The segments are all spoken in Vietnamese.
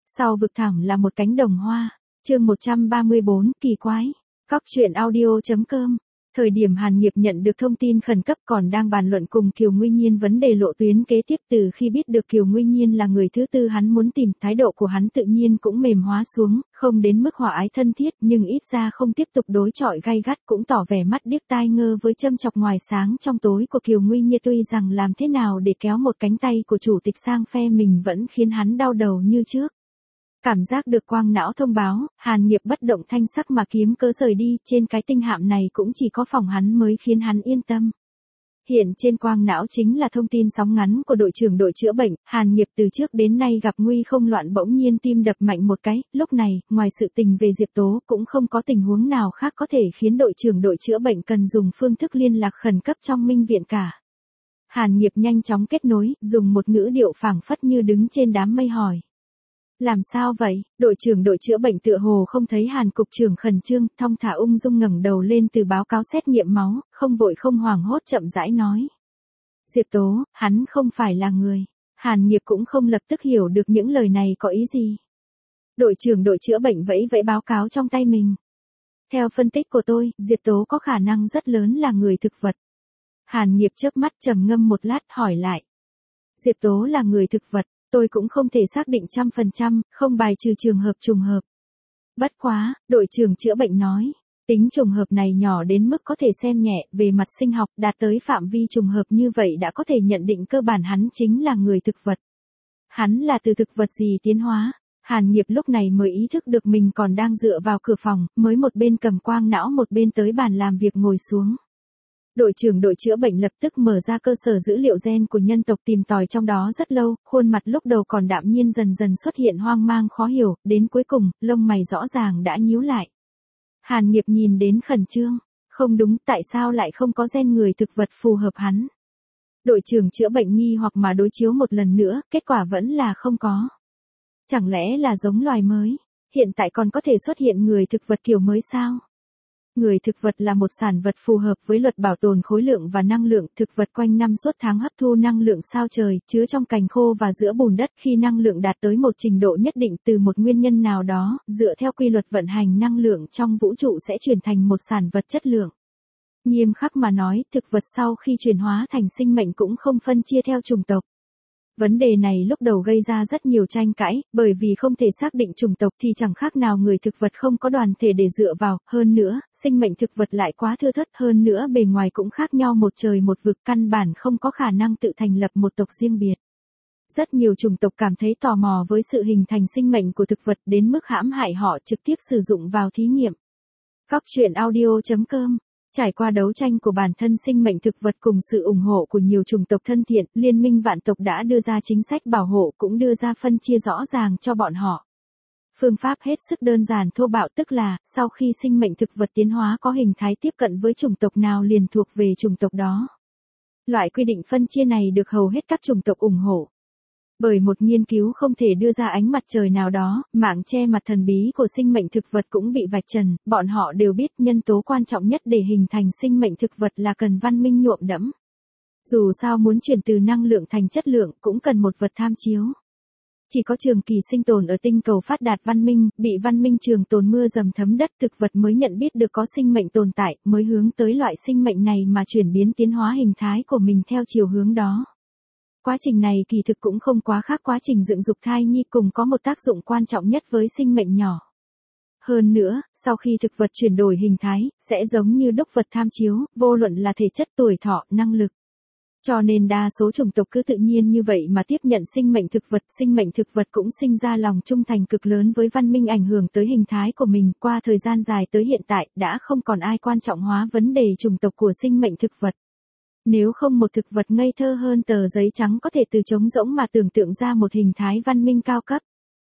Sau vực thẳm là một cánh đồng hoa. Chương 134, kỳ quái. Cóc truyện audio.com. Thời điểm Hàn Nghiệp nhận được thông tin khẩn cấp còn đang bàn luận cùng Kiều Nguy Nhiên vấn đề lộ tuyến kế tiếp, từ khi biết được Kiều Nguy Nhiên là người thứ tư hắn muốn tìm, thái độ của hắn tự nhiên cũng mềm hóa xuống, không đến mức hòa ái thân thiết nhưng ít ra không tiếp tục đối chọi gay gắt, cũng tỏ vẻ mắt điếc tai ngơ với châm chọc ngoài sáng trong tối của Kiều Nguy Nhiên. Tuy rằng làm thế nào để kéo một cánh tay của chủ tịch sang phe mình vẫn khiến hắn đau đầu như trước. Cảm giác được quang não thông báo, Hàn Nghiệp bất động thanh sắc mà kiếm cớ rời đi, trên cái tinh hạm này cũng chỉ có phòng hắn mới khiến hắn yên tâm. Hiện trên quang não chính là thông tin sóng ngắn của đội trưởng đội chữa bệnh. Hàn Nghiệp từ trước đến nay gặp nguy không loạn, bỗng nhiên tim đập mạnh một cái, lúc này, ngoài sự tình về Diệp Tố cũng không có tình huống nào khác có thể khiến đội trưởng đội chữa bệnh cần dùng phương thức liên lạc khẩn cấp trong Minh viện cả. Hàn Nghiệp nhanh chóng kết nối, dùng một ngữ điệu phảng phất như đứng trên đám mây hỏi. Làm sao vậy? Đội trưởng đội chữa bệnh tựa hồ không thấy Hàn cục trưởng khẩn trương, thong thả ung dung ngẩng đầu lên từ báo cáo xét nghiệm máu, không vội không hoảng hốt chậm rãi nói. Diệp Tố, hắn không phải là người. Hàn Nghiệp cũng không lập tức hiểu được những lời này có ý gì. Đội trưởng đội chữa bệnh vẫy vẫy báo cáo trong tay mình. Theo phân tích của tôi, Diệp Tố có khả năng rất lớn là người thực vật. Hàn Nghiệp chớp mắt trầm ngâm một lát hỏi lại. Diệp Tố là người thực vật. Tôi cũng không thể xác định 100%, không bài trừ trường hợp trùng hợp. Bất quá, đội trưởng chữa bệnh nói, tính trùng hợp này nhỏ đến mức có thể xem nhẹ, về mặt sinh học đạt tới phạm vi trùng hợp như vậy đã có thể nhận định cơ bản hắn chính là người thực vật. Hắn là từ thực vật gì tiến hóa? Hàn Nghiệp lúc này mới ý thức được mình còn đang dựa vào cửa phòng, mới một bên cầm quang não một bên tới bàn làm việc ngồi xuống. Đội trưởng đội chữa bệnh lập tức mở ra cơ sở dữ liệu gen của nhân tộc, tìm tòi trong đó rất lâu, khuôn mặt lúc đầu còn đạm nhiên dần dần xuất hiện hoang mang khó hiểu, đến cuối cùng, lông mày rõ ràng đã nhíu lại. Hàn Nghiệp nhìn đến khẩn trương, không đúng, tại sao lại không có gen người thực vật phù hợp hắn? Đội trưởng chữa bệnh nghi hoặc mà đối chiếu một lần nữa, kết quả vẫn là không có. Chẳng lẽ là giống loài mới, hiện tại còn có thể xuất hiện người thực vật kiểu mới sao? Người thực vật là một sản vật phù hợp với luật bảo tồn khối lượng và năng lượng, thực vật quanh năm suốt tháng hấp thu năng lượng sao trời, chứa trong cành khô và giữa bùn đất, khi năng lượng đạt tới một trình độ nhất định từ một nguyên nhân nào đó, dựa theo quy luật vận hành năng lượng trong vũ trụ sẽ chuyển thành một sản vật chất lượng. Nghiêm khắc mà nói, thực vật sau khi chuyển hóa thành sinh mệnh cũng không phân chia theo chủng tộc. Vấn đề này lúc đầu gây ra rất nhiều tranh cãi, bởi vì không thể xác định chủng tộc thì chẳng khác nào người thực vật không có đoàn thể để dựa vào, hơn nữa, sinh mệnh thực vật lại quá thưa thớt, hơn nữa bề ngoài cũng khác nhau một trời một vực, căn bản không có khả năng tự thành lập một tộc riêng biệt. Rất nhiều chủng tộc cảm thấy tò mò với sự hình thành sinh mệnh của thực vật đến mức hãm hại họ trực tiếp sử dụng vào thí nghiệm. Cóc truyện audio.com. Trải qua đấu tranh của bản thân sinh mệnh thực vật cùng sự ủng hộ của nhiều chủng tộc thân thiện, Liên minh vạn tộc đã đưa ra chính sách bảo hộ, cũng đưa ra phân chia rõ ràng cho bọn họ. Phương pháp hết sức đơn giản thô bạo, tức là, sau khi sinh mệnh thực vật tiến hóa có hình thái tiếp cận với chủng tộc nào liền thuộc về chủng tộc đó. Loại quy định phân chia này được hầu hết các chủng tộc ủng hộ. Bởi một nghiên cứu không thể đưa ra ánh mặt trời nào đó, mạng che mặt thần bí của sinh mệnh thực vật cũng bị vạch trần, bọn họ đều biết nhân tố quan trọng nhất để hình thành sinh mệnh thực vật là cần văn minh nhuộm đẫm. Dù sao muốn chuyển từ năng lượng thành chất lượng cũng cần một vật tham chiếu. Chỉ có trường kỳ sinh tồn ở tinh cầu phát đạt văn minh, bị văn minh trường tồn mưa dầm thấm đất, thực vật mới nhận biết được có sinh mệnh tồn tại, mới hướng tới loại sinh mệnh này mà chuyển biến tiến hóa hình thái của mình theo chiều hướng đó. Quá trình này kỳ thực cũng không quá khác quá trình dựng dục thai nhi, cùng có một tác dụng quan trọng nhất với sinh mệnh nhỏ. Hơn nữa, sau khi thực vật chuyển đổi hình thái, sẽ giống như đúc vật tham chiếu, vô luận là thể chất, tuổi thọ, năng lực. Cho nên đa số chủng tộc cứ tự nhiên như vậy mà tiếp nhận sinh mệnh thực vật cũng sinh ra lòng trung thành cực lớn với văn minh, ảnh hưởng tới hình thái của mình. Qua thời gian dài tới hiện tại, đã không còn ai quan trọng hóa vấn đề chủng tộc của sinh mệnh thực vật. Nếu không một thực vật ngây thơ hơn tờ giấy trắng có thể từ trống rỗng mà tưởng tượng ra một hình thái văn minh cao cấp.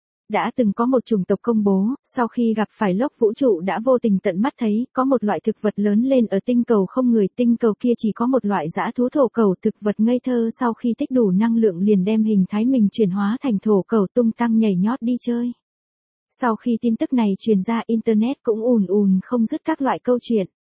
Đã từng có một chủng tộc công bố, sau khi gặp phải lốc vũ trụ đã vô tình tận mắt thấy, có một loại thực vật lớn lên ở tinh cầu không người, tinh cầu kia chỉ có một loại dã thú thổ cẩu, thực vật ngây thơ sau khi tích đủ năng lượng liền đem hình thái mình chuyển hóa thành thổ cẩu, tung tăng nhảy nhót đi chơi. Sau khi tin tức này truyền ra, Internet cũng ùn ùn không dứt các loại câu chuyện.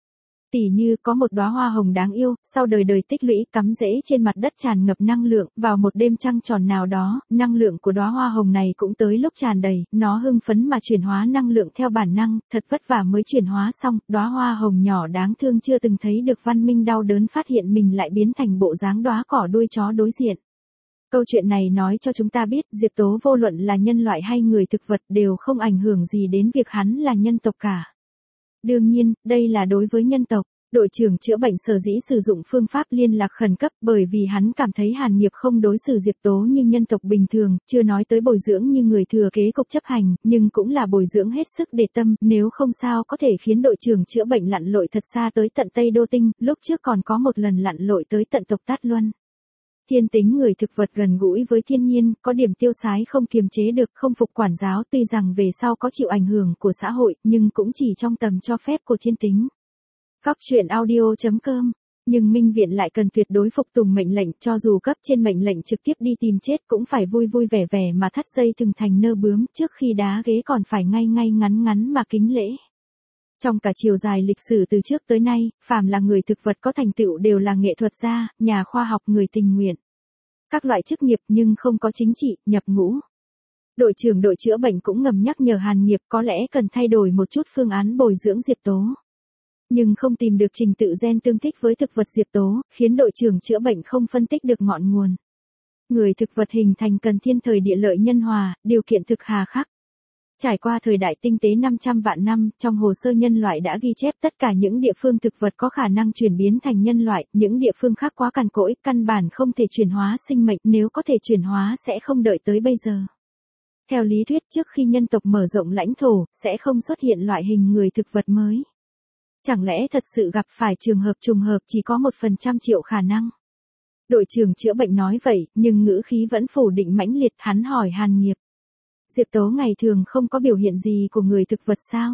Tỉ như có một đóa hoa hồng đáng yêu, sau đời đời tích lũy cắm rễ trên mặt đất tràn ngập năng lượng, vào một đêm trăng tròn nào đó, năng lượng của đóa hoa hồng này cũng tới lúc tràn đầy, nó hưng phấn mà chuyển hóa năng lượng theo bản năng, thật vất vả mới chuyển hóa xong, đóa hoa hồng nhỏ đáng thương chưa từng thấy được văn minh đau đớn phát hiện mình lại biến thành bộ dáng đóa cỏ đuôi chó đối diện. Câu chuyện này nói cho chúng ta biết, Diệp Tố vô luận là nhân loại hay người thực vật đều không ảnh hưởng gì đến việc hắn là nhân tộc cả. Đương nhiên, đây là đối với nhân tộc. Đội trưởng chữa bệnh sở dĩ sử dụng phương pháp liên lạc khẩn cấp bởi vì hắn cảm thấy Hàn Nghiệp không đối xử Diệp Tố như nhân tộc bình thường, chưa nói tới bồi dưỡng như người thừa kế cục chấp hành, nhưng cũng là bồi dưỡng hết sức để tâm, nếu không sao có thể khiến đội trưởng chữa bệnh lặn lội thật xa tới tận Tây Đô Tinh, lúc trước còn có một lần lặn lội tới tận tộc Tát Luân. Thiên tính người thực vật gần gũi với thiên nhiên, có điểm tiêu sái không kiềm chế được, không phục quản giáo, tuy rằng về sau có chịu ảnh hưởng của xã hội, nhưng cũng chỉ trong tầm cho phép của thiên tính. Góc truyện audio.com. Nhưng Minh Viện lại cần tuyệt đối phục tùng mệnh lệnh, cho dù cấp trên mệnh lệnh trực tiếp đi tìm chết cũng phải vui vui vẻ vẻ mà thắt dây thừng thành nơ bướm, trước khi đá ghế còn phải ngay ngay ngắn ngắn mà kính lễ. Trong cả chiều dài lịch sử từ trước tới nay, phàm là người thực vật có thành tựu đều là nghệ thuật gia, nhà khoa học, người tình nguyện. Các loại chức nghiệp nhưng không có chính trị, nhập ngũ. Đội trưởng đội chữa bệnh cũng ngầm nhắc nhở Hàn Nghiệp có lẽ cần thay đổi một chút phương án bồi dưỡng Diệp Tố. Nhưng không tìm được trình tự gen tương thích với thực vật Diệp Tố, khiến đội trưởng chữa bệnh không phân tích được ngọn nguồn. Người thực vật hình thành cần thiên thời địa lợi nhân hòa, điều kiện thực hà khắc. Trải qua thời đại tinh tế 500 vạn năm, trong hồ sơ nhân loại đã ghi chép tất cả những địa phương thực vật có khả năng chuyển biến thành nhân loại, những địa phương khác quá cằn cỗi, căn bản không thể chuyển hóa sinh mệnh, nếu có thể chuyển hóa sẽ không đợi tới bây giờ. Theo lý thuyết trước khi nhân tộc mở rộng lãnh thổ, sẽ không xuất hiện loại hình người thực vật mới. Chẳng lẽ thật sự gặp phải trường hợp trùng hợp chỉ có 1% triệu khả năng? Đội trưởng chữa bệnh nói vậy, nhưng ngữ khí vẫn phủ định mãnh liệt, hắn hỏi Hàn Nghiệp. Diệp Tố ngày thường không có biểu hiện gì của người thực vật sao?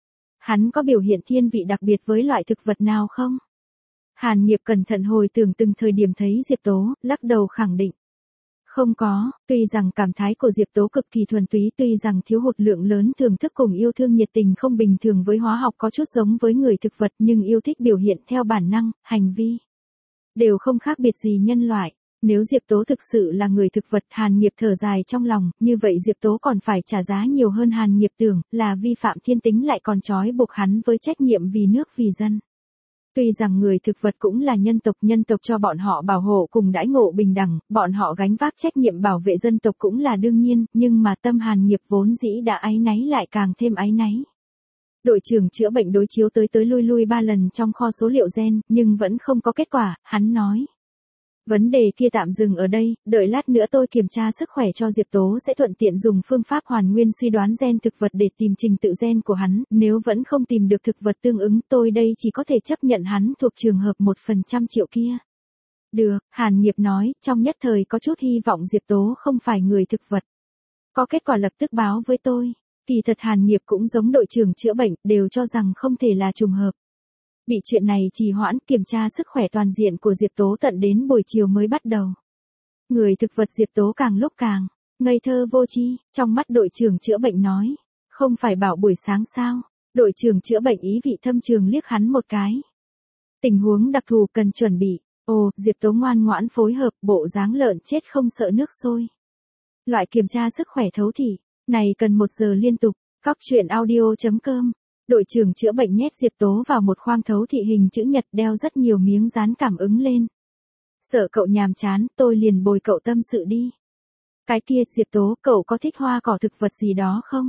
Hắn có biểu hiện thiên vị đặc biệt với loại thực vật nào không? Hàn Nghiệp cẩn thận hồi tưởng từng thời điểm thấy Diệp Tố, lắc đầu khẳng định. Không có, tuy rằng cảm thái của Diệp Tố cực kỳ thuần túy, tuy rằng thiếu hụt lượng lớn thưởng thức cùng yêu thương nhiệt tình không bình thường với hóa học có chút giống với người thực vật, nhưng yêu thích biểu hiện theo bản năng, hành vi đều không khác biệt gì nhân loại. Nếu Diệp Tố thực sự là người thực vật, Hàn Nghiệp thở dài trong lòng, như vậy Diệp Tố còn phải trả giá nhiều hơn. Hàn Nghiệp tưởng là vi phạm thiên tính lại còn trói buộc hắn với trách nhiệm vì nước vì dân. Tuy rằng người thực vật cũng là nhân tộc cho bọn họ bảo hộ cùng đãi ngộ bình đẳng, bọn họ gánh vác trách nhiệm bảo vệ dân tộc cũng là đương nhiên, nhưng mà tâm Hàn Nghiệp vốn dĩ đã áy náy lại càng thêm áy náy. Đội trưởng chữa bệnh đối chiếu tới lui 3 lần trong kho số liệu gen, nhưng vẫn không có kết quả, hắn nói. Vấn đề kia tạm dừng ở đây, đợi lát nữa tôi kiểm tra sức khỏe cho Diệp Tố sẽ thuận tiện dùng phương pháp hoàn nguyên suy đoán gen thực vật để tìm trình tự gen của hắn, nếu vẫn không tìm được thực vật tương ứng tôi đây chỉ có thể chấp nhận hắn thuộc trường hợp 1% triệu kia. Được, Hàn Nghiệp nói, trong nhất thời có chút hy vọng Diệp Tố không phải người thực vật. Có kết quả lập tức báo với tôi. Kỳ thật Hàn Nghiệp cũng giống đội trưởng chữa bệnh, đều cho rằng không thể là trùng hợp. Bị chuyện này trì hoãn, kiểm tra sức khỏe toàn diện của Diệp Tố tận đến buổi chiều mới bắt đầu. Người thực vật Diệp Tố càng lúc càng ngây thơ vô tri, trong mắt đội trưởng chữa bệnh nói, không phải bảo buổi sáng sao? Đội trưởng chữa bệnh ý vị thâm trường liếc hắn một cái. Tình huống đặc thù cần chuẩn bị. Ồ, Diệp Tố ngoan ngoãn phối hợp, bộ dáng lợn chết không sợ nước sôi. Loại kiểm tra sức khỏe thấu thị này cần 1 giờ liên tục. Góc truyện audio.com. Đội trưởng chữa bệnh nhét Diệp Tố vào một khoang thấu thị hình chữ nhật, đeo rất nhiều miếng dán cảm ứng lên. Sợ cậu nhàm chán, tôi liền bồi cậu tâm sự đi. Cái kia, Diệp Tố, cậu có thích hoa cỏ thực vật gì đó không?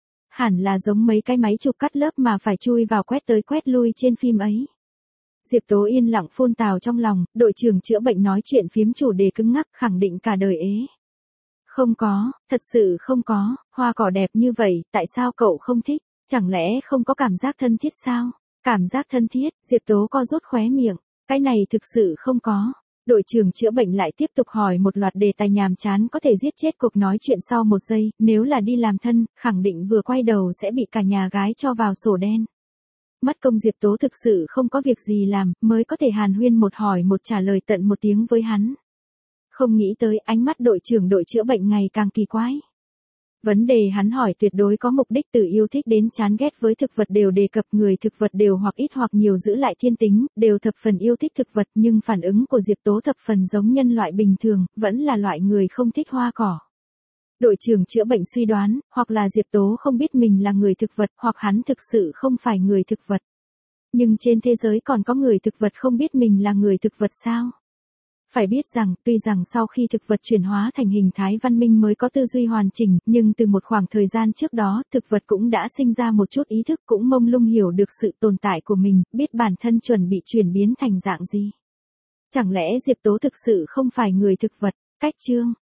Hẳn là giống mấy cái máy chụp cắt lớp mà phải chui vào quét tới quét lui trên phim ấy. Diệp Tố yên lặng phun tào trong lòng, đội trưởng chữa bệnh nói chuyện phiếm chủ đề cứng ngắc, khẳng định cả đời ế. Không có, thật sự không có, hoa cỏ đẹp như vậy, tại sao cậu không thích? Chẳng lẽ không có cảm giác thân thiết sao? Cảm giác thân thiết, Diệp Tố co rút khóe miệng, cái này thực sự không có. Đội trưởng chữa bệnh lại tiếp tục hỏi một loạt đề tài nhàm chán có thể giết chết cuộc nói chuyện sau 1 giây, nếu là đi làm thân, khẳng định vừa quay đầu sẽ bị cả nhà gái cho vào sổ đen. Mất công Diệp Tố thực sự không có việc gì làm, mới có thể hàn huyên một hỏi một trả lời tận 1 tiếng với hắn. Không nghĩ tới ánh mắt đội trưởng đội chữa bệnh ngày càng kỳ quái. Vấn đề hắn hỏi tuyệt đối có mục đích, từ yêu thích đến chán ghét với thực vật đều đề cập, người thực vật đều hoặc ít hoặc nhiều giữ lại thiên tính, đều thập phần yêu thích thực vật, nhưng phản ứng của Diệp Tố thập phần giống nhân loại bình thường, vẫn là loại người không thích hoa cỏ. Đội trưởng chữa bệnh suy đoán, hoặc là Diệp Tố không biết mình là người thực vật, hoặc hắn thực sự không phải người thực vật. Nhưng trên thế giới còn có người thực vật không biết mình là người thực vật sao? Phải biết rằng, tuy rằng sau khi thực vật chuyển hóa thành hình thái văn minh mới có tư duy hoàn chỉnh, nhưng từ một khoảng thời gian trước đó, thực vật cũng đã sinh ra một chút ý thức, cũng mông lung hiểu được sự tồn tại của mình, biết bản thân chuẩn bị chuyển biến thành dạng gì. Chẳng lẽ Diệp Tố thực sự không phải người thực vật? Cách chương